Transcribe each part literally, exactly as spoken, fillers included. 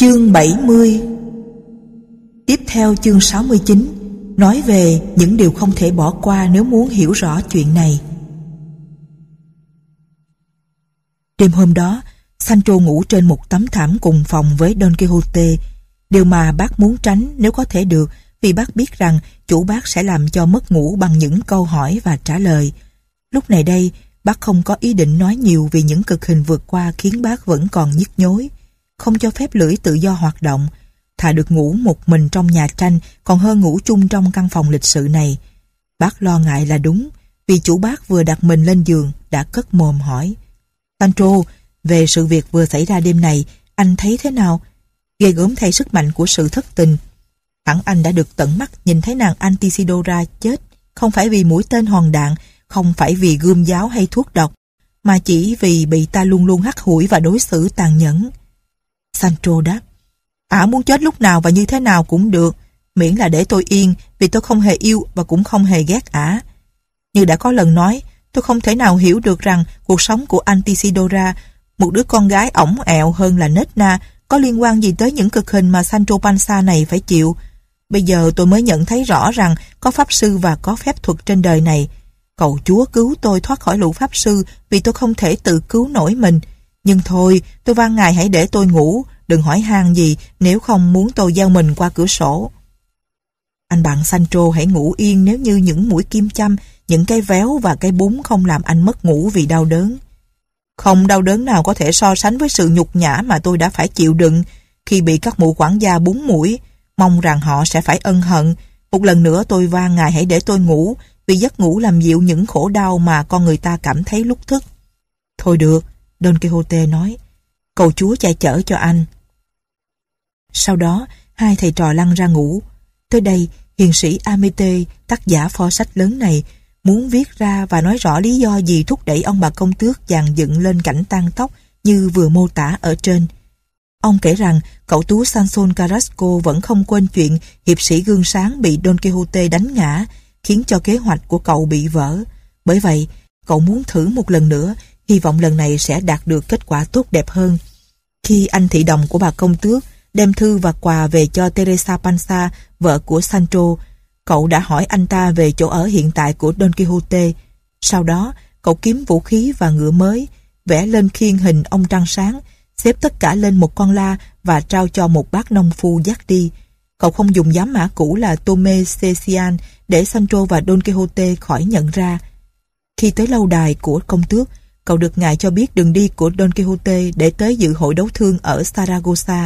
Chương bảy mươi. Tiếp theo chương sáu mươi chín nói về những điều không thể bỏ qua nếu muốn hiểu rõ chuyện này. Đêm hôm đó, Sancho ngủ trên một tấm thảm cùng phòng với Don Quixote, điều mà bác muốn tránh nếu có thể được, vì bác biết rằng chủ bác sẽ làm cho mất ngủ bằng những câu hỏi và trả lời. Lúc này đây, bác không có ý định nói nhiều vì những cực hình vượt qua khiến bác vẫn còn nhức nhối, không cho phép lưỡi tự do hoạt động. Thà được ngủ một mình trong nhà tranh còn hơn ngủ chung trong căn phòng lịch sự này. Bác lo ngại là đúng, vì chủ bác vừa đặt mình lên giường đã cất mồm hỏi: Sancho, về sự việc vừa xảy ra đêm này, anh thấy thế nào? Ghê gớm thay sức mạnh của sự thất tình. Hẳn anh đã được tận mắt nhìn thấy nàng Altisidora chết, không phải vì mũi tên hòn đạn, không phải vì gươm giáo hay thuốc độc, mà chỉ vì bị ta luôn luôn hắt hủi và đối xử tàn nhẫn. Sancho đáp: Ả muốn chết lúc nào và như thế nào cũng được, miễn là để tôi yên, vì tôi không hề yêu và cũng không hề ghét Ả. Như đã có lần nói, tôi không thể nào hiểu được rằng cuộc sống của Altisidora, một đứa con gái ỏng ẹo hơn là nết na, có liên quan gì tới những cực hình mà Sancho Panza này phải chịu. Bây giờ tôi mới nhận thấy rõ rằng có pháp sư và có phép thuật trên đời này. Cầu Chúa cứu tôi thoát khỏi lũ pháp sư, vì tôi không thể tự cứu nổi mình. Nhưng thôi, tôi van ngài hãy để tôi ngủ, đừng hỏi han gì nếu không muốn tôi gieo mình qua cửa sổ. Anh bạn Sancho hãy ngủ yên nếu như những mũi kim châm, những cái véo và cái búng không làm anh mất ngủ vì đau đớn. Không đau đớn nào có thể so sánh với sự nhục nhã mà tôi đã phải chịu đựng khi bị các mụ quản gia búng mũi. Mong rằng họ sẽ phải ân hận. Một lần nữa tôi van ngài hãy để tôi ngủ, vì giấc ngủ làm dịu những khổ đau mà con người ta cảm thấy lúc thức. Thôi được, Don Quixote nói, cầu Chúa che chở cho anh. Sau đó, hai thầy trò lăn ra ngủ. Tới đây, hiền sĩ Amete, tác giả pho sách lớn này, muốn viết ra và nói rõ lý do gì thúc đẩy ông bà công tước dàn dựng lên cảnh tang tóc như vừa mô tả ở trên. Ông kể rằng cậu tú Sanson Carrasco vẫn không quên chuyện hiệp sĩ gương sáng bị Don Quixote đánh ngã, khiến cho kế hoạch của cậu bị vỡ. Bởi vậy, cậu muốn thử một lần nữa, hy vọng lần này sẽ đạt được kết quả tốt đẹp hơn. Khi anh thị đồng của bà công tước đem thư và quà về cho Teresa Panza, vợ của Sancho, cậu đã hỏi anh ta về chỗ ở hiện tại của Don Quixote. Sau đó, cậu kiếm vũ khí và ngựa mới, vẽ lên khiên hình ông trăng sáng, xếp tất cả lên một con la và trao cho một bác nông phu dắt đi. Cậu không dùng giám mã cũ là Tome Cecian để Sancho và Don Quixote khỏi nhận ra. Khi tới lâu đài của công tước, cậu được ngài cho biết đường đi của Don Quixote để tới dự hội đấu thương ở Saragossa.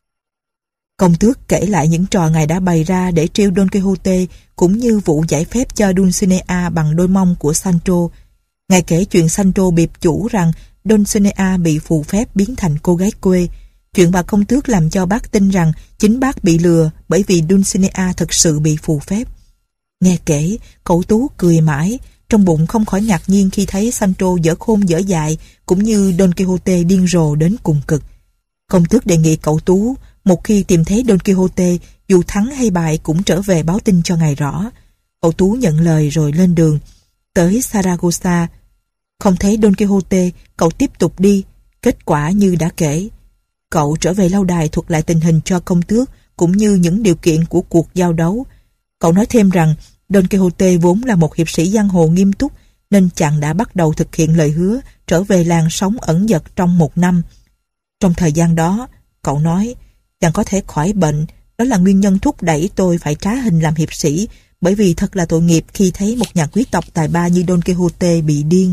Công tước kể lại những trò ngài đã bày ra để trêu Don Quixote, cũng như vụ giải phép cho Dulcinea bằng đôi mông của Sancho. Ngài kể chuyện Sancho biệp chủ rằng Dulcinea bị phù phép biến thành cô gái quê. Chuyện bà công tước làm cho bác tin rằng chính bác bị lừa bởi vì Dulcinea thực sự bị phù phép. Nghe kể, cậu tú cười mãi, trong bụng không khỏi ngạc nhiên khi thấy Sancho dở khôn dở dại, cũng như Don Quixote điên rồ đến cùng cực. Công tước đề nghị cậu tú, một khi tìm thấy Don Quixote, dù thắng hay bại cũng trở về báo tin cho ngài rõ. Cậu tú nhận lời rồi lên đường. Tới Saragossa, không thấy Don Quixote, cậu tiếp tục đi. Kết quả như đã kể. Cậu trở về lâu đài thuật lại tình hình cho công tước, cũng như những điều kiện của cuộc giao đấu. Cậu nói thêm rằng Don Quixote vốn là một hiệp sĩ giang hồ nghiêm túc, nên chàng đã bắt đầu thực hiện lời hứa trở về làng sống ẩn dật trong một năm. Trong thời gian đó, cậu nói, chàng có thể khỏi bệnh, đó là nguyên nhân thúc đẩy tôi phải trá hình làm hiệp sĩ, bởi vì thật là tội nghiệp khi thấy một nhà quý tộc tài ba như Don Quixote bị điên.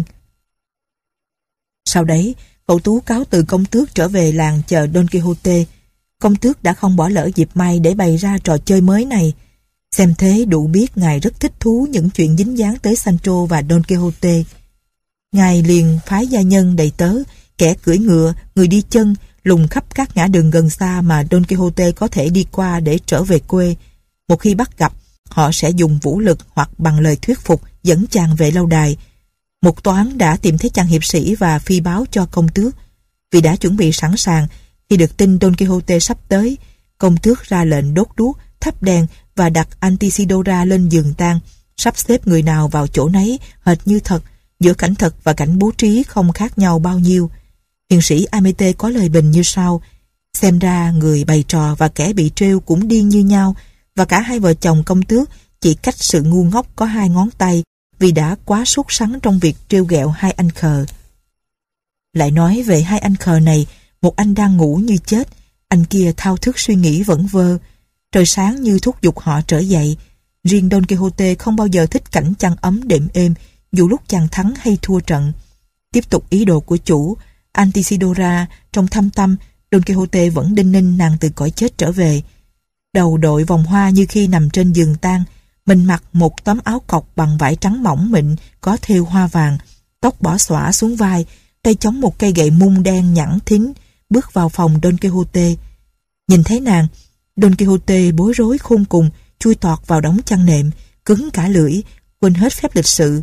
Sau đấy, cậu tú cáo từ công tước trở về làng chờ Don Quixote. Công tước đã không bỏ lỡ dịp may để bày ra trò chơi mới này. Xem thế đủ biết ngài rất thích thú những chuyện dính dáng tới Sancho và Don Quixote. Ngài liền phái gia nhân đầy tớ, kẻ cưỡi ngựa, người đi chân, lùng khắp các ngã đường gần xa mà Don Quixote có thể đi qua để trở về quê. Một khi bắt gặp, họ sẽ dùng vũ lực hoặc bằng lời thuyết phục dẫn chàng về lâu đài. Một toán đã tìm thấy chàng hiệp sĩ và phi báo cho công tước. Vì đã chuẩn bị sẵn sàng, khi được tin Don Quixote sắp tới, công tước ra lệnh đốt đuốc, thắp đèn và đặt Altisidora lên giường tang, sắp xếp người nào vào chỗ nấy hệt như thật, giữa cảnh thật và cảnh bố trí không khác nhau bao nhiêu. Hiền sĩ Amete có lời bình như sau: Xem ra người bày trò và kẻ bị trêu cũng điên như nhau, và cả hai vợ chồng công tước chỉ cách sự ngu ngốc có hai ngón tay vì đã quá sốt sắng trong việc trêu ghẹo hai anh khờ. Lại nói về hai anh khờ này, một anh đang ngủ như chết, anh kia thao thức suy nghĩ vẩn vơ. Trời sáng như thúc giục họ trở dậy. Riêng Don Quixote không bao giờ thích cảnh chăn ấm đệm êm, dù lúc chàng thắng hay thua trận. Tiếp tục ý đồ của chủ, Altisidora trong thâm tâm, Don Quixote vẫn đinh ninh nàng từ cõi chết trở về. Đầu đội vòng hoa như khi nằm trên giường tang, mình mặc một tấm áo cộc bằng vải trắng mỏng mịn có thêu hoa vàng, tóc bỏ xõa xuống vai, tay chống một cây gậy mung đen nhẵn thính, bước vào phòng Don Quixote. Nhìn thấy nàng, Don Quixote bối rối khôn cùng, chui tọt vào đống chăn nệm, cứng cả lưỡi, quên hết phép lịch sự.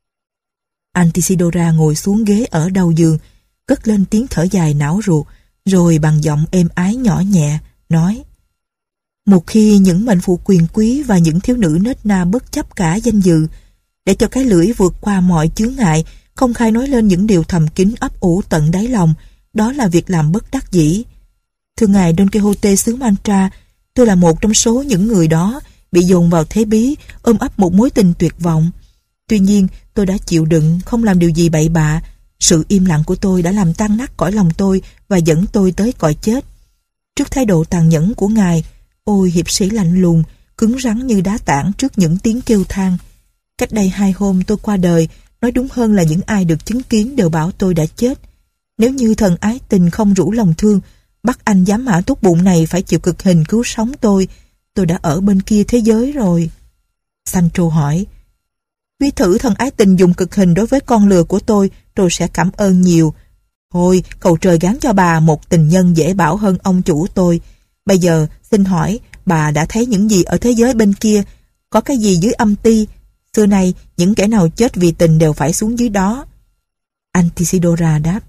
Altisidora ngồi xuống ghế ở đầu giường, cất lên tiếng thở dài não ruột, rồi bằng giọng êm ái nhỏ nhẹ, nói: Một khi những mệnh phụ quyền quý và những thiếu nữ nết na bất chấp cả danh dự, để cho cái lưỡi vượt qua mọi chướng ngại, công khai nói lên những điều thầm kín ấp ủ tận đáy lòng, đó là việc làm bất đắc dĩ. Thưa ngài Don Quixote xứ Mantra, tôi là một trong số những người đó, bị dồn vào thế bí, ôm ấp một mối tình tuyệt vọng. Tuy nhiên, tôi đã chịu đựng, không làm điều gì bậy bạ. Sự im lặng của tôi đã làm tan nát cõi lòng tôi và dẫn tôi tới cõi chết. Trước thái độ tàn nhẫn của ngài, ôi hiệp sĩ lạnh lùng, cứng rắn như đá tảng trước những tiếng kêu than. Cách đây hai hôm tôi qua đời, nói đúng hơn là những ai được chứng kiến đều bảo tôi đã chết. Nếu như thần ái tình không rủ lòng thương, bắt anh giám mã tốt bụng này phải chịu cực hình cứu sống tôi, tôi đã ở bên kia thế giới rồi. Sancho hỏi: Ví thử thần ái tình dùng cực hình đối với con lừa của tôi, tôi sẽ cảm ơn nhiều. Thôi, cầu trời gán cho bà một tình nhân dễ bảo hơn ông chủ tôi. Bây giờ, xin hỏi, bà đã thấy những gì ở thế giới bên kia? Có cái gì dưới âm ti? Xưa nay, những kẻ nào chết vì tình đều phải xuống dưới đó. Altisidora đáp: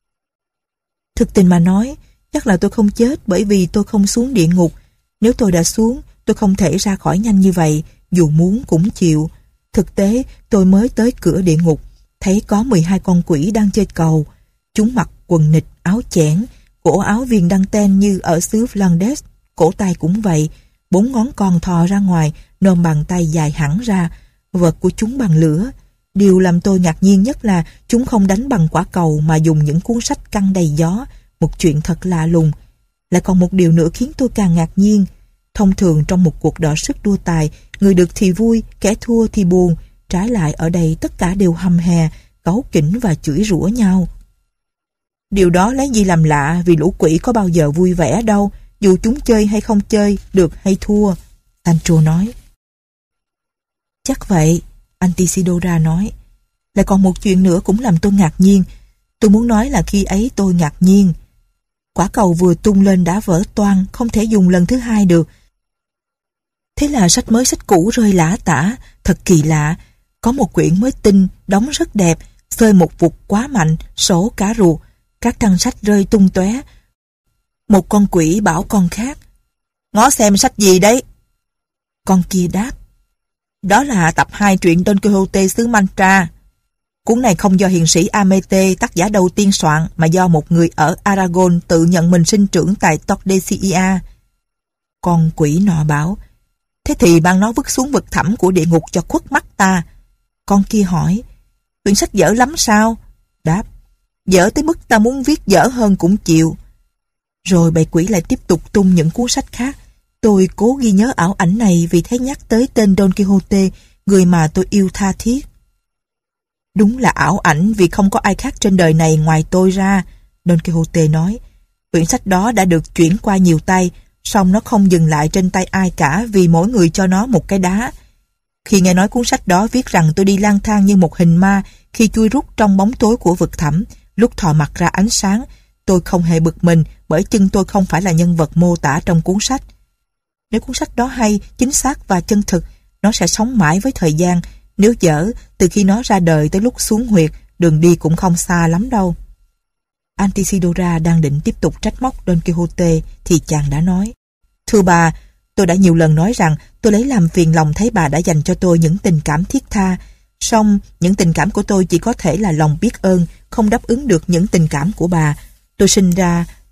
Thực tình mà nói, chắc là tôi không chết bởi vì tôi không xuống địa ngục. Nếu tôi đã xuống, tôi không thể ra khỏi nhanh như vậy, dù muốn cũng chịu. Thực tế, tôi mới tới cửa địa ngục, thấy có mười hai con quỷ đang chơi cầu. Chúng mặc quần nịt, áo chẽn, cổ áo viền đăng ten như ở xứ Flanders, cổ tay cũng vậy, bốn ngón con thò ra ngoài, nôm bàn tay dài hẳn ra, vật của chúng bằng lửa. Điều làm tôi ngạc nhiên nhất là chúng không đánh bằng quả cầu mà dùng những cuốn sách căng đầy gió, một chuyện thật lạ lùng. Lại còn một điều nữa khiến tôi càng ngạc nhiên. Thông thường trong một cuộc đọ sức đua tài, người được thì vui, kẻ thua thì buồn. Trái lại ở đây tất cả đều hầm hè, cáu kỉnh và chửi rủa nhau. Điều đó lấy gì làm lạ, vì lũ quỷ có bao giờ vui vẻ đâu, dù chúng chơi hay không chơi, được hay thua. Sancho nói. Chắc vậy, Altisidora nói. Lại còn một chuyện nữa cũng làm tôi ngạc nhiên. Tôi muốn nói là khi ấy tôi ngạc nhiên. Quả cầu vừa tung lên đã vỡ toang, không thể dùng lần thứ hai được. Thế là sách mới sách cũ rơi lả tả, thật kỳ lạ. Có một quyển mới tinh, đóng rất đẹp, xơi một vụt quá mạnh, sổ cả ruột. Các trang sách rơi tung tóe. Một con quỷ bảo con khác: Ngó xem sách gì đấy? Con kia đáp: Đó là tập hai truyện Don Quixote xứ Mantra. Cuốn này không do hiền sĩ Amete, tác giả đầu tiên soạn, mà do một người ở Aragon tự nhận mình sinh trưởng tại Tordesillas. Con quỷ nọ bảo: Thế thì mang nó vứt xuống vực thẳm của địa ngục cho khuất mắt ta. Con kia hỏi: Quyển sách dở lắm sao? Đáp: Dở tới mức ta muốn viết dở hơn cũng chịu. Rồi bầy quỷ lại tiếp tục tung những cuốn sách khác. Tôi cố ghi nhớ ảo ảnh này vì thấy nhắc tới tên Don Quixote, người mà tôi yêu tha thiết. Đúng là ảo ảnh vì không có ai khác trên đời này ngoài tôi ra, Don Quixote nói. Quyển sách đó đã được chuyển qua nhiều tay, song nó không dừng lại trên tay ai cả vì mỗi người cho nó một cái đá. Khi nghe nói cuốn sách đó viết rằng tôi đi lang thang như một hình ma khi chui rút trong bóng tối của vực thẳm, lúc thò mặt ra ánh sáng, tôi không hề bực mình bởi chân tôi không phải là nhân vật mô tả trong cuốn sách. Nếu cuốn sách đó hay, chính xác và chân thực, nó sẽ sống mãi với thời gian. Nếu dở, từ khi nó ra đời tới lúc xuống huyệt, đường đi cũng không xa lắm đâu. Altisidora đang định tiếp tục trách móc Don Quixote thì chàng đã nói: Thưa bà, tôi đã nhiều lần nói rằng tôi lấy làm phiền lòng thấy bà đã dành cho tôi những tình cảm thiết tha. Song những tình cảm của tôi chỉ có thể là lòng biết ơn, không đáp ứng được những tình cảm của bà. Tôi sinh ra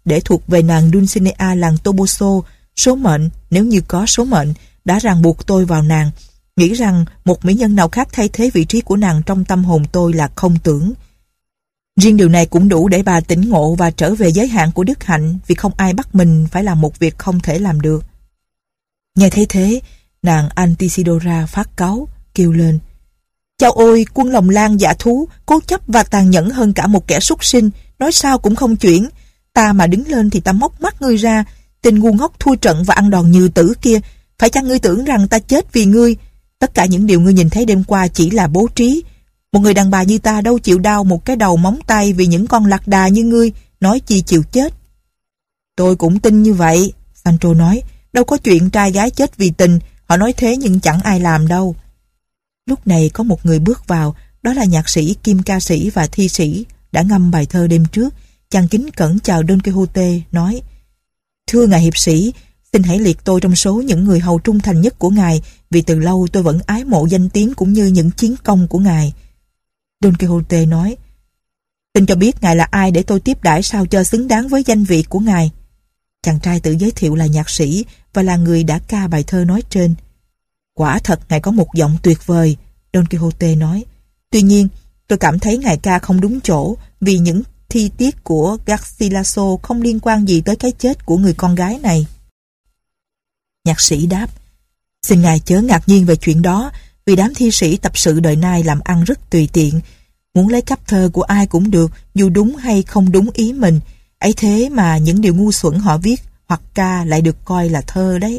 để thuộc về nàng Dulcinea làng Toboso. Số mệnh, nếu như có số mệnh, đã ràng buộc tôi vào nàng. Nghĩ rằng một mỹ nhân nào khác thay thế vị trí của nàng trong tâm hồn tôi là không tưởng. Riêng điều này cũng đủ để bà tỉnh ngộ và trở về giới hạn của đức hạnh, vì không ai bắt mình phải làm một việc không thể làm được. Nghe thấy thế, nàng Altisidora phát cáu, kêu lên: Chao ôi, quân Lòng Lan giả thú, cố chấp và tàn nhẫn hơn cả một kẻ súc sinh, nói sao cũng không chuyển. Ta mà đứng lên thì ta móc mắt ngươi ra, tên ngu ngốc thua trận và ăn đòn như tử kia. Phải chăng ngươi tưởng rằng ta chết vì ngươi? Tất cả những điều ngươi nhìn thấy đêm qua chỉ là bố trí. Một người đàn bà như ta đâu chịu đau một cái đầu móng tay vì những con lạc đà như ngươi, nói chi chịu chết. Tôi cũng tin như vậy, Sancho nói. Đâu có chuyện trai gái chết vì tình, họ nói thế nhưng chẳng ai làm đâu. Lúc này có một người bước vào, đó là nhạc sĩ, kim ca sĩ và thi sĩ đã ngâm bài thơ đêm trước. Chàng kính cẩn chào Don Quixote, nói: Thưa ngài hiệp sĩ, xin hãy liệt tôi trong số những người hầu trung thành nhất của ngài, vì từ lâu tôi vẫn ái mộ danh tiếng cũng như những chiến công của ngài. Don Quixote nói: Xin cho biết ngài là ai để tôi tiếp đãi sao cho xứng đáng với danh vị của ngài. Chàng trai tự giới thiệu là nhạc sĩ và là người đã ca bài thơ nói trên. Quả thật ngài có một giọng tuyệt vời, Don Quixote nói. Tuy nhiên, tôi cảm thấy ngài ca không đúng chỗ, vì những thi tiết của Garcilaso không liên quan gì tới cái chết của người con gái này. Nhạc sĩ đáp: Xin ngài chớ ngạc nhiên về chuyện đó, vì đám thi sĩ tập sự đời nay làm ăn rất tùy tiện, muốn lấy cắp thơ của ai cũng được, dù đúng hay không đúng ý mình. Ấy thế mà những điều ngu xuẩn họ viết hoặc ca lại được coi là thơ đấy.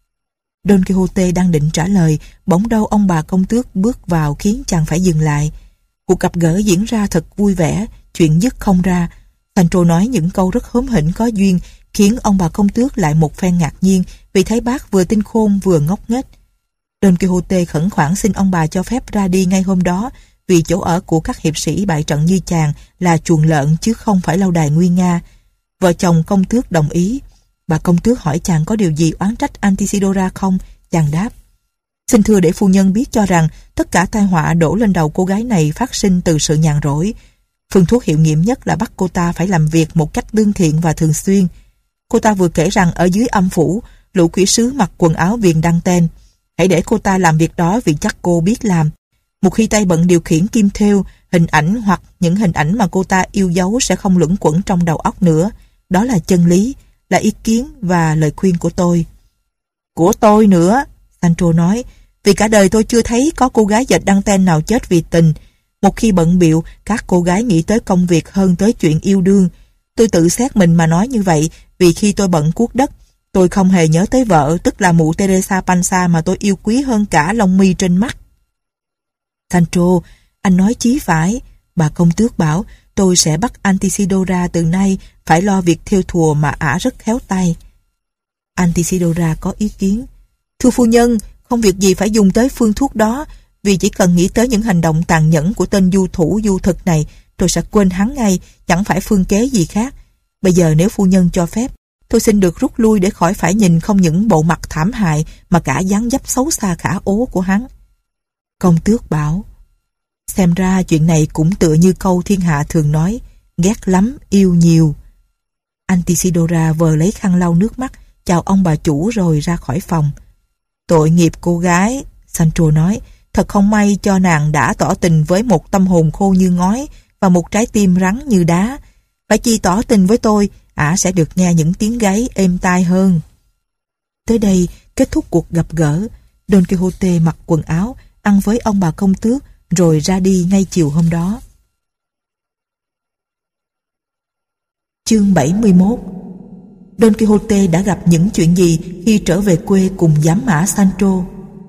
Don Quixote đang định trả lời, bỗng đâu ông bà công tước bước vào khiến chàng phải dừng lại. Cuộc gặp gỡ diễn ra thật vui vẻ, chuyện dứt không ra. Sancho nói những câu rất hóm hỉnh có duyên, khiến ông bà công tước lại một phen ngạc nhiên, vì thấy bác vừa tinh khôn vừa ngốc nghếch. Don Quixote khẩn khoản xin ông bà cho phép ra đi ngay hôm đó, vì chỗ ở của các hiệp sĩ bại trận như chàng là chuồng lợn chứ không phải lâu đài nguy nga. Vợ chồng công tước đồng ý. Bà công tước hỏi chàng có điều gì oán trách Altisidora không? Chàng đáp: Xin thưa để phu nhân biết cho rằng tất cả tai họa đổ lên đầu cô gái này phát sinh từ sự nhàn rỗi. Phương thuốc hiệu nghiệm nhất là bắt cô ta phải làm việc một cách lương thiện và thường xuyên. Cô ta vừa kể rằng ở dưới âm phủ, lũ quỷ sứ mặc quần áo viền đăng ten. Hãy để cô ta làm việc đó vì chắc cô biết làm. Một khi tay bận điều khiển kim thêu, hình ảnh hoặc những hình ảnh mà cô ta yêu dấu sẽ không luẩn quẩn trong đầu óc nữa. Đó là chân lý, là ý kiến và lời khuyên của tôi. Của tôi nữa, Sancho nói, vì cả đời tôi chưa thấy có cô gái dệt đăng ten nào chết vì tình. Một khi bận bịu, các cô gái nghĩ tới công việc hơn tới chuyện yêu đương. Tôi tự xét mình mà nói như vậy, vì khi tôi bận cuốc đất, tôi không hề nhớ tới vợ, tức là mụ Teresa Panza mà tôi yêu quý hơn cả lông mi trên mắt. Sancho, anh nói chí phải. Bà công tước bảo, tôi sẽ bắt Altisidora từ nay phải lo việc thêu thùa mà ả rất khéo tay. Altisidora có ý kiến. Thưa phu nhân, không việc gì phải dùng tới phương thuốc đó, vì chỉ cần nghĩ tới những hành động tàn nhẫn của tên du thủ du thực này, tôi sẽ quên hắn ngay, chẳng phải phương kế gì khác. Bây giờ nếu phu nhân cho phép, tôi xin được rút lui để khỏi phải nhìn không những bộ mặt thảm hại mà cả dáng dấp xấu xa khả ố của hắn. Công tước bảo, xem ra chuyện này cũng tựa như câu thiên hạ thường nói, ghét lắm, yêu nhiều. Altisidora vờ lấy khăn lau nước mắt, chào ông bà chủ rồi ra khỏi phòng. Tội nghiệp cô gái, Sancho nói, thật không may cho nàng đã tỏ tình với một tâm hồn khô như ngói và một trái tim rắn như đá. Phải chi tỏ tình với tôi, ả sẽ được nghe những tiếng gáy êm tai hơn. Tới đây, kết thúc cuộc gặp gỡ. Don Quixote mặc quần áo, ăn với ông bà công tước, rồi ra đi ngay chiều hôm đó. Chương bảy mươi mốt. Don Quixote đã gặp những chuyện gì khi trở về quê cùng giám mã Sancho?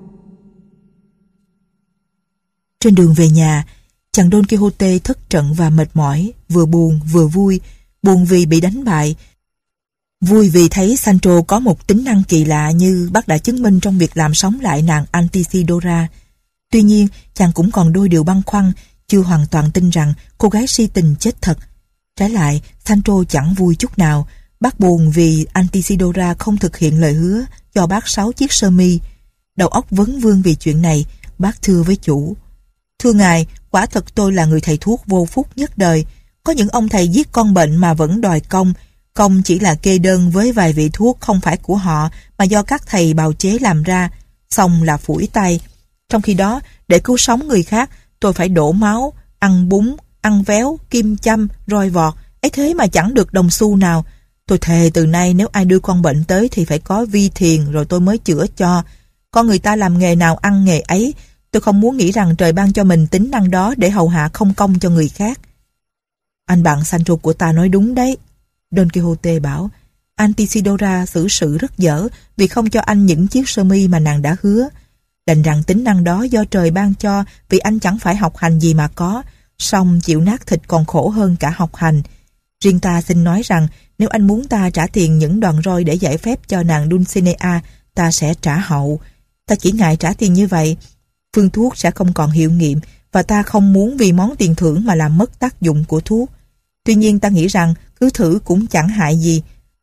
Trên đường về nhà, chàng Don Quixote thất trận và mệt mỏi, vừa buồn vừa vui, buồn vì bị đánh bại, vui vì thấy Sancho có một tính năng kỳ lạ như bác đã chứng minh trong việc làm sống lại nàng Altisidora. Tuy nhiên, chàng cũng còn đôi điều băn khoăn, chưa hoàn toàn tin rằng cô gái si tình chết thật. Trái lại, Sancho chẳng vui chút nào. Bác buồn vì Altisidora không thực hiện lời hứa cho bác sáu chiếc sơ mi. Đầu óc vấn vương vì chuyện này, bác thưa với chủ. Thưa ngài, quả thật tôi là người thầy thuốc vô phúc nhất đời. Có những ông thầy giết con bệnh mà vẫn đòi công. Công chỉ là kê đơn với vài vị thuốc không phải của họ mà do các thầy bào chế làm ra, xong là phủi tay. Trong khi đó, để cứu sống người khác, tôi phải đổ máu, ăn bún, ăn véo, kim châm, roi vọt, ấy thế mà chẳng được đồng xu nào. Tôi thề từ nay nếu ai đưa con bệnh tới thì phải có vi thiền rồi tôi mới chữa cho. Con người ta làm nghề nào ăn nghề ấy, tôi không muốn nghĩ rằng trời ban cho mình tính năng đó để hầu hạ không công cho người khác. Anh bạn Sancho của ta nói đúng đấy. Don Quixote bảo, Altisidora xử sự rất dở vì không cho anh những chiếc sơ mi mà nàng đã hứa. Đành rằng tính năng đó do trời ban cho vì anh chẳng phải học hành gì mà có, song chịu nát thịt còn khổ hơn cả học hành. Riêng ta xin nói rằng nếu anh muốn ta trả tiền những đòn roi để giải phép cho nàng Dulcinea, ta sẽ trả hậu. Ta chỉ ngại trả tiền như vậy, phương thuốc sẽ không còn hiệu nghiệm và ta không muốn vì món tiền thưởng mà làm mất tác dụng của thuốc. Tuy nhiên ta nghĩ rằng cứ thử cũng chẳng hại gì.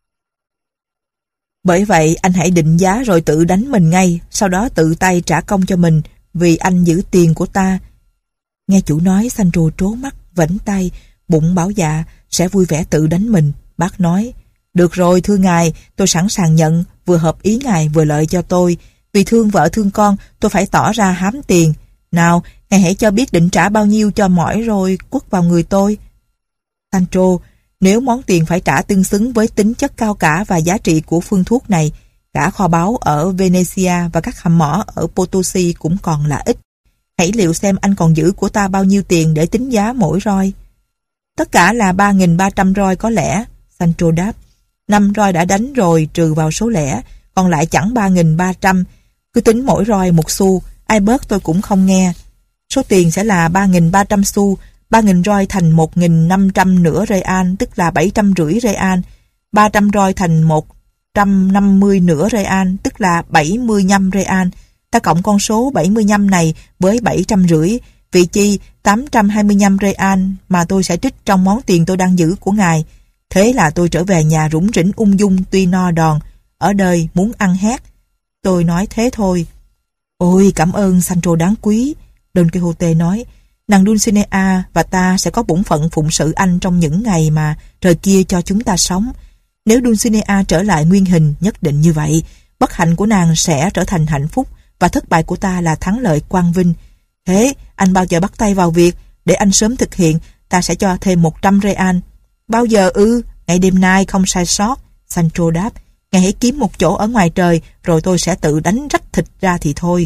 Bởi vậy anh hãy định giá rồi tự đánh mình ngay, sau đó tự tay trả công cho mình vì anh giữ tiền của ta. Nghe chủ nói, Sancho trố mắt, vẫy tay, bụng bảo dạ sẽ vui vẻ tự đánh mình. Bác nói, được rồi thưa ngài, tôi sẵn sàng nhận, vừa hợp ý ngài vừa lợi cho tôi. Vì thương vợ thương con, tôi phải tỏ ra hám tiền. Nào, ngài hãy cho biết định trả bao nhiêu cho mỏi rồi quất vào người tôi. Sancho, nếu món tiền phải trả tương xứng với tính chất cao cả và giá trị của phương thuốc này, cả kho báu ở Venecia và các hầm mỏ ở Potosi cũng còn là ít. Hãy liệu xem anh còn giữ của ta bao nhiêu tiền để tính giá mỗi roi. Tất cả là ba nghìn ba trăm roi có lẽ, Sancho đáp. Năm roi đã đánh rồi trừ vào số lẻ, còn lại chẳng ba nghìn ba trăm. Cứ tính mỗi roi một xu, ai bớt tôi cũng không nghe. Số tiền sẽ là ba nghìn ba trăm xu, ba nghìn roi thành một nghìn năm trăm nửa real, tức là bảy trăm rưỡi real. ba trăm roi thành một trăm năm mươi nửa real, tức là bảy mươi lăm real. Ta cộng con số bảy mươi lăm này với bảy trăm rưỡi, vị chi tám trăm hai mươi lăm real mà tôi sẽ trích trong món tiền tôi đang giữ của ngài. Thế là tôi trở về nhà rủng rỉnh ung dung tuy no đòn, ở đời muốn ăn hét. Tôi nói thế thôi. Ôi cảm ơn Sancho đáng quý, Don Quixote nói. Nàng Dulcinea và ta sẽ có bổn phận phụng sự anh trong những ngày mà trời kia cho chúng ta sống. Nếu Dulcinea trở lại nguyên hình nhất định như vậy, bất hạnh của nàng sẽ trở thành hạnh phúc và thất bại của ta là thắng lợi quang vinh. Thế anh bao giờ bắt tay vào việc, để anh sớm thực hiện, ta sẽ cho thêm một trăm real. Bao giờ ư? Ngày đêm nay không sai sót, Sancho đáp. Ngài hãy kiếm một chỗ ở ngoài trời rồi tôi sẽ tự đánh rách thịt ra thì thôi.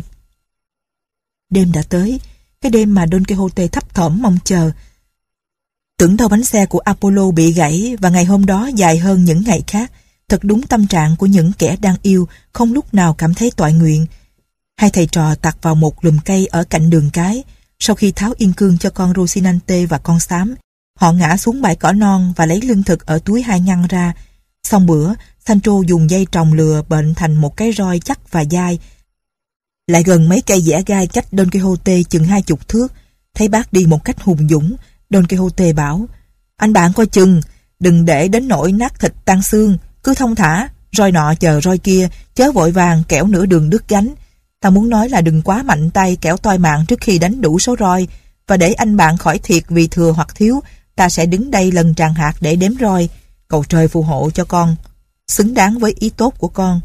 Đêm đã tới, cái đêm mà Don Quixote thấp thỏm mong chờ. Tưởng đâu bánh xe của Apollo bị gãy và ngày hôm đó dài hơn những ngày khác. Thật đúng tâm trạng của những kẻ đang yêu, không lúc nào cảm thấy toại nguyện. Hai thầy trò tạt vào một lùm cây ở cạnh đường cái. Sau khi tháo yên cương cho con Rocinante và con Xám, họ ngã xuống bãi cỏ non và lấy lương thực ở túi hai ngăn ra. Xong bữa, Sancho dùng dây tròng lừa bệnh thành một cái roi chắc và dai. Lại gần mấy cây dẻ gai cách Don Quixote chừng hai chục thước. Thấy bác đi một cách hùng dũng, Don Quixote bảo, anh bạn coi chừng, đừng để đến nỗi nát thịt tan xương, cứ thông thả, roi nọ chờ roi kia, chớ vội vàng kẻo nửa đường đứt gánh. Ta muốn nói là đừng quá mạnh tay kẻo toi mạng trước khi đánh đủ số roi, và để anh bạn khỏi thiệt vì thừa hoặc thiếu, ta sẽ đứng đây lần tràng hạt để đếm roi. Cầu trời phù hộ cho con, xứng đáng với ý tốt của con.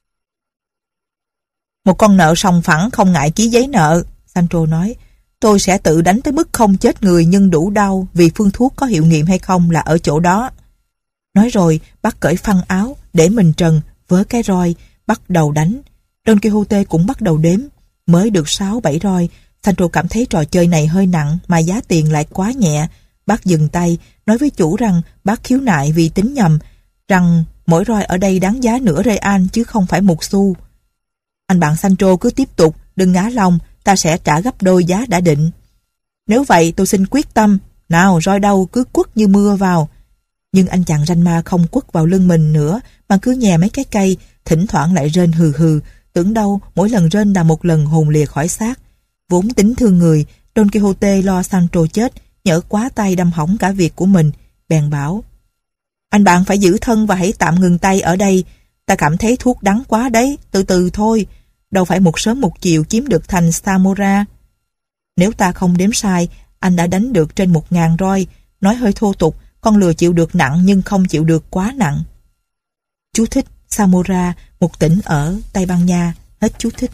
Một con nợ sòng phẳng không ngại ký giấy nợ, Sancho nói. Tôi sẽ tự đánh tới mức không chết người nhưng đủ đau, vì phương thuốc có hiệu nghiệm hay không là ở chỗ đó. Nói rồi, bác cởi phăng áo, để mình trần, với cái roi, bắt đầu đánh. Don Quixote cũng bắt đầu đếm. Mới được sáu bảy roi, Sancho cảm thấy trò chơi này hơi nặng mà giá tiền lại quá nhẹ. Bác dừng tay, nói với chủ rằng bác khiếu nại vì tính nhầm, rằng mỗi roi ở đây đáng giá nửa real chứ không phải một xu. Anh bạn Sancho cứ tiếp tục, đừng ngã lòng, ta sẽ trả gấp đôi giá đã định. Nếu vậy tôi xin quyết tâm, nào roi đâu cứ quất như mưa vào. Nhưng anh chàng ranh ma không quất vào lưng mình nữa, mà cứ nhè mấy cái cây, thỉnh thoảng lại rên hừ hừ, tưởng đâu mỗi lần rên là một lần hồn lìa khỏi xác. Vốn tính thương người, Don Quixote lo Sancho chết, nhỡ quá tay đâm hỏng cả việc của mình, bèn bảo: anh bạn phải giữ thân và hãy tạm ngừng tay ở đây. Ta cảm thấy thuốc đắng quá đấy, từ từ thôi, đâu phải một sớm một chiều chiếm được thành Samora. Nếu ta không đếm sai, anh đã đánh được trên một ngàn roi, nói hơi thô tục, con lừa chịu được nặng nhưng không chịu được quá nặng. Chú thích Samora, một tỉnh ở Tây Ban Nha. Hết chú thích.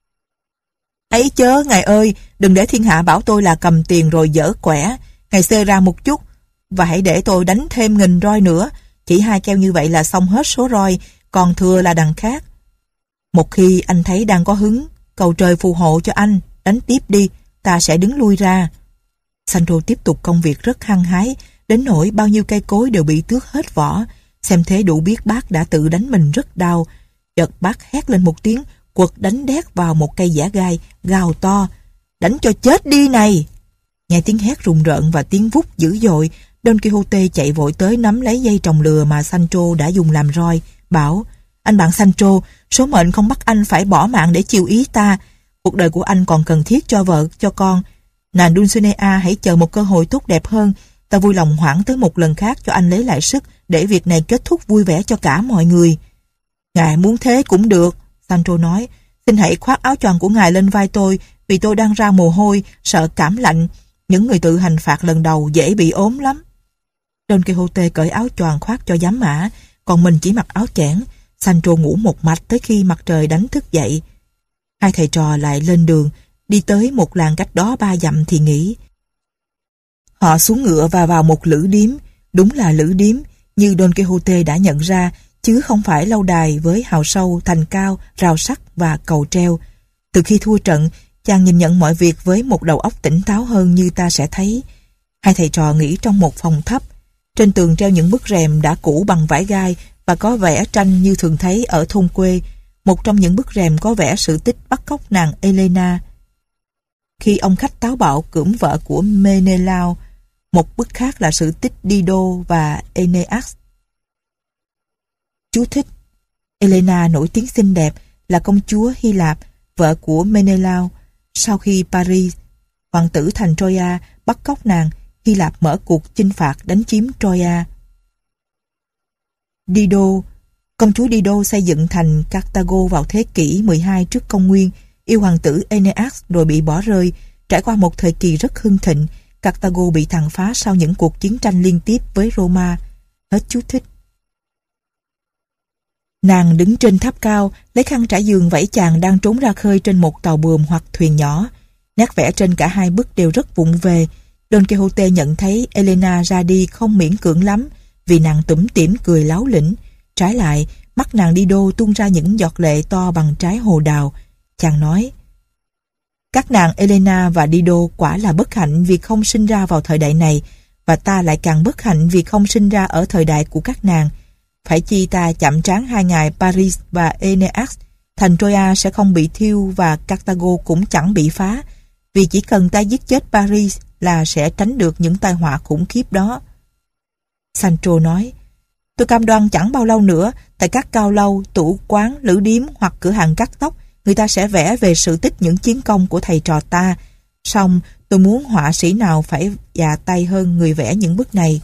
Ấy chớ, ngài ơi, đừng để thiên hạ bảo tôi là cầm tiền rồi dở quẻ. Ngài xê ra một chút, và hãy để tôi đánh thêm nghìn roi nữa. Chỉ hai keo như vậy là xong hết số roi, còn thừa là đằng khác. Một khi anh thấy đang có hứng, cầu trời phù hộ cho anh, đánh tiếp đi, ta sẽ đứng lui ra. Sancho tiếp tục công việc rất hăng hái, đến nỗi bao nhiêu cây cối đều bị tước hết vỏ. Xem thế đủ biết bác đã tự đánh mình rất đau. Chợt bác hét lên một tiếng, quật đánh đét vào một cây giã gai, gào to: "Đánh cho chết đi này!" Nghe tiếng hét rùng rợn và tiếng vút dữ dội, Don Quixote chạy vội tới nắm lấy dây trồng lừa mà Sancho đã dùng làm roi, bảo: "Anh bạn Sancho, số mệnh không bắt anh phải bỏ mạng để chiều ý ta. Cuộc đời của anh còn cần thiết cho vợ, cho con. Nàng Dulcinea hãy chờ một cơ hội tốt đẹp hơn. Ta vui lòng hoãn tới một lần khác cho anh lấy lại sức để việc này kết thúc vui vẻ cho cả mọi người." "Ngài muốn thế cũng được," Sancho nói. "Xin hãy khoác áo choàng của ngài lên vai tôi, vì tôi đang ra mồ hôi, sợ cảm lạnh. Những người tự hành phạt lần đầu dễ bị ốm lắm." Don Quixote cởi áo choàng khoác cho giám mã, còn mình chỉ mặc áo chẽn. Sancho ngủ một mạch tới khi mặt trời đánh thức dậy. Hai thầy trò lại lên đường, đi tới một làng cách đó ba dặm thì nghỉ. Họ xuống ngựa và vào một lữ điếm. Đúng là lữ điếm, như Don Quixote đã nhận ra, chứ không phải lâu đài với hào sâu, thành cao, rào sắt và cầu treo. Từ khi thua trận, chàng nhìn nhận mọi việc với một đầu óc tỉnh táo hơn như ta sẽ thấy. Hai thầy trò nghỉ trong một phòng thấp. Trên tường treo những bức rèm đã cũ bằng vải gai và có vẽ tranh như thường thấy ở thôn quê. Một trong những bức rèm có vẽ sự tích bắt cóc nàng Elena khi ông khách táo bạo cưỡng vợ của Menelao. Một bức khác là sự tích Dido và Aeneas. Chú thích: Elena nổi tiếng xinh đẹp, là công chúa Hy Lạp, vợ của Menelao. Sau khi Paris, hoàng tử thành Troia, bắt cóc nàng, Hy Lạp mở cuộc chinh phạt đánh chiếm Troia. Dido, công chúa Dido xây dựng thành Carthago vào thế kỷ mười hai trước công nguyên, yêu hoàng tử Aeneas rồi bị bỏ rơi. Trải qua một thời kỳ rất hưng thịnh, Carthago bị tàn phá sau những cuộc chiến tranh liên tiếp với Roma. Hết chú thích. Nàng đứng trên tháp cao, lấy khăn trải giường vẫy chàng đang trốn ra khơi trên một tàu buồm hoặc thuyền nhỏ. Nét vẽ trên cả hai bức đều rất vụng về. Don Quixote nhận thấy Elena ra đi không miễn cưỡng lắm, vì nàng tủm tỉm cười láo lĩnh. Trái lại, mắt nàng Dido tuôn ra những giọt lệ to bằng trái hồ đào. Chàng nói: "Các nàng Elena và Dido quả là bất hạnh vì không sinh ra vào thời đại này, và ta lại càng bất hạnh vì không sinh ra ở thời đại của các nàng. Phải chi ta chạm trán hai ngày Paris và Aeneas, thành Troia sẽ không bị thiêu và Carthago cũng chẳng bị phá, vì chỉ cần ta giết chết Paris là sẽ tránh được những tai họa khủng khiếp đó." Sancho nói: "Tôi cam đoan chẳng bao lâu nữa, tại các cao lâu, tủ quán, lữ điếm hoặc cửa hàng cắt tóc, người ta sẽ vẽ về sự tích những chiến công của thầy trò ta. Song tôi muốn họa sĩ nào phải già tay hơn người vẽ những bức này."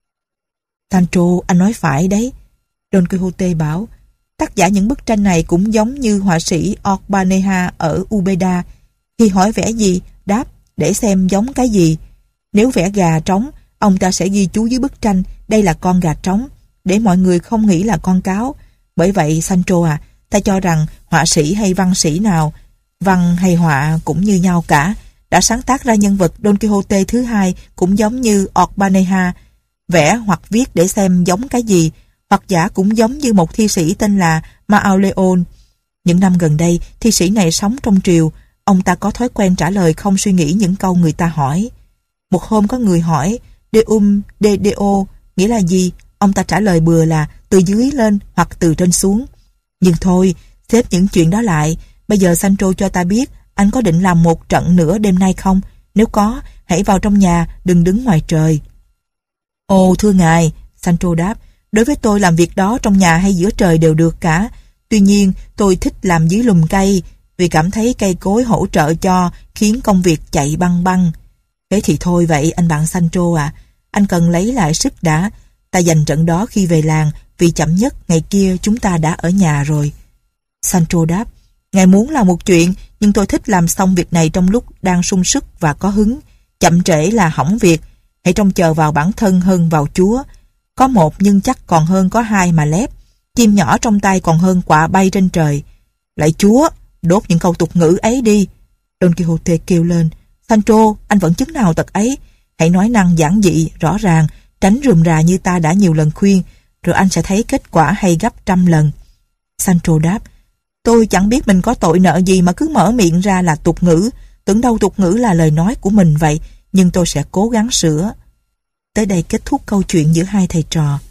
"Sancho, anh nói phải đấy," Don Quixote bảo. "Tác giả những bức tranh này cũng giống như họa sĩ Orbaneja ở Ubeda. Khi hỏi vẽ gì, đáp để xem giống cái gì. Nếu vẽ gà trống, ông ta sẽ ghi chú dưới bức tranh đây là con gà trống, để mọi người không nghĩ là con cáo. Bởi vậy Sancho à, ta cho rằng họa sĩ hay văn sĩ nào, văn hay họa cũng như nhau cả, đã sáng tác ra nhân vật Don Quixote thứ hai cũng giống như Orbaneja, vẽ hoặc viết để xem giống cái gì, hoặc giả cũng giống như một thi sĩ tên là Mauleon. Những năm gần đây, thi sĩ này sống trong triều, ông ta có thói quen trả lời không suy nghĩ những câu người ta hỏi. Một hôm có người hỏi Deum de Deo nghĩa là gì, ông ta trả lời bừa là từ dưới lên hoặc từ trên xuống. Nhưng thôi, xếp những chuyện đó lại. Bây giờ Sancho cho ta biết anh có định làm một trận nữa đêm nay không? Nếu có, hãy vào trong nhà, đừng đứng ngoài trời." "Ồ thưa ngài," Sancho đáp, "đối với tôi làm việc đó trong nhà hay giữa trời đều được cả. Tuy nhiên tôi thích làm dưới lùm cây, vì cảm thấy cây cối hỗ trợ cho, khiến công việc chạy băng băng." "Thế thì thôi vậy anh bạn Sancho à, anh cần lấy lại sức đã. Ta dành trận đó khi về làng, vì chậm nhất ngày kia chúng ta đã ở nhà rồi." Sancho đáp: "Ngài muốn làm một chuyện, nhưng tôi thích làm xong việc này trong lúc đang sung sức và có hứng. Chậm trễ là hỏng việc. Hãy trông chờ vào bản thân hơn vào Chúa. Có một nhưng chắc còn hơn có hai mà lép. Chim nhỏ trong tay còn hơn quạ bay trên trời. Lạy Chúa, đốt những câu tục ngữ ấy đi. Don Quixote kêu lên. Sancho, anh vẫn chứng nào tật ấy. Hãy nói năng giản dị, rõ ràng, tránh rườm rà như ta đã nhiều lần khuyên, rồi anh sẽ thấy kết quả hay gấp trăm lần. Sancho đáp, tôi chẳng biết mình có tội nợ gì mà cứ mở miệng ra là tục ngữ, tưởng đâu tục ngữ là lời nói của mình vậy, nhưng tôi sẽ cố gắng sửa. Tới đây kết thúc câu chuyện giữa hai thầy trò.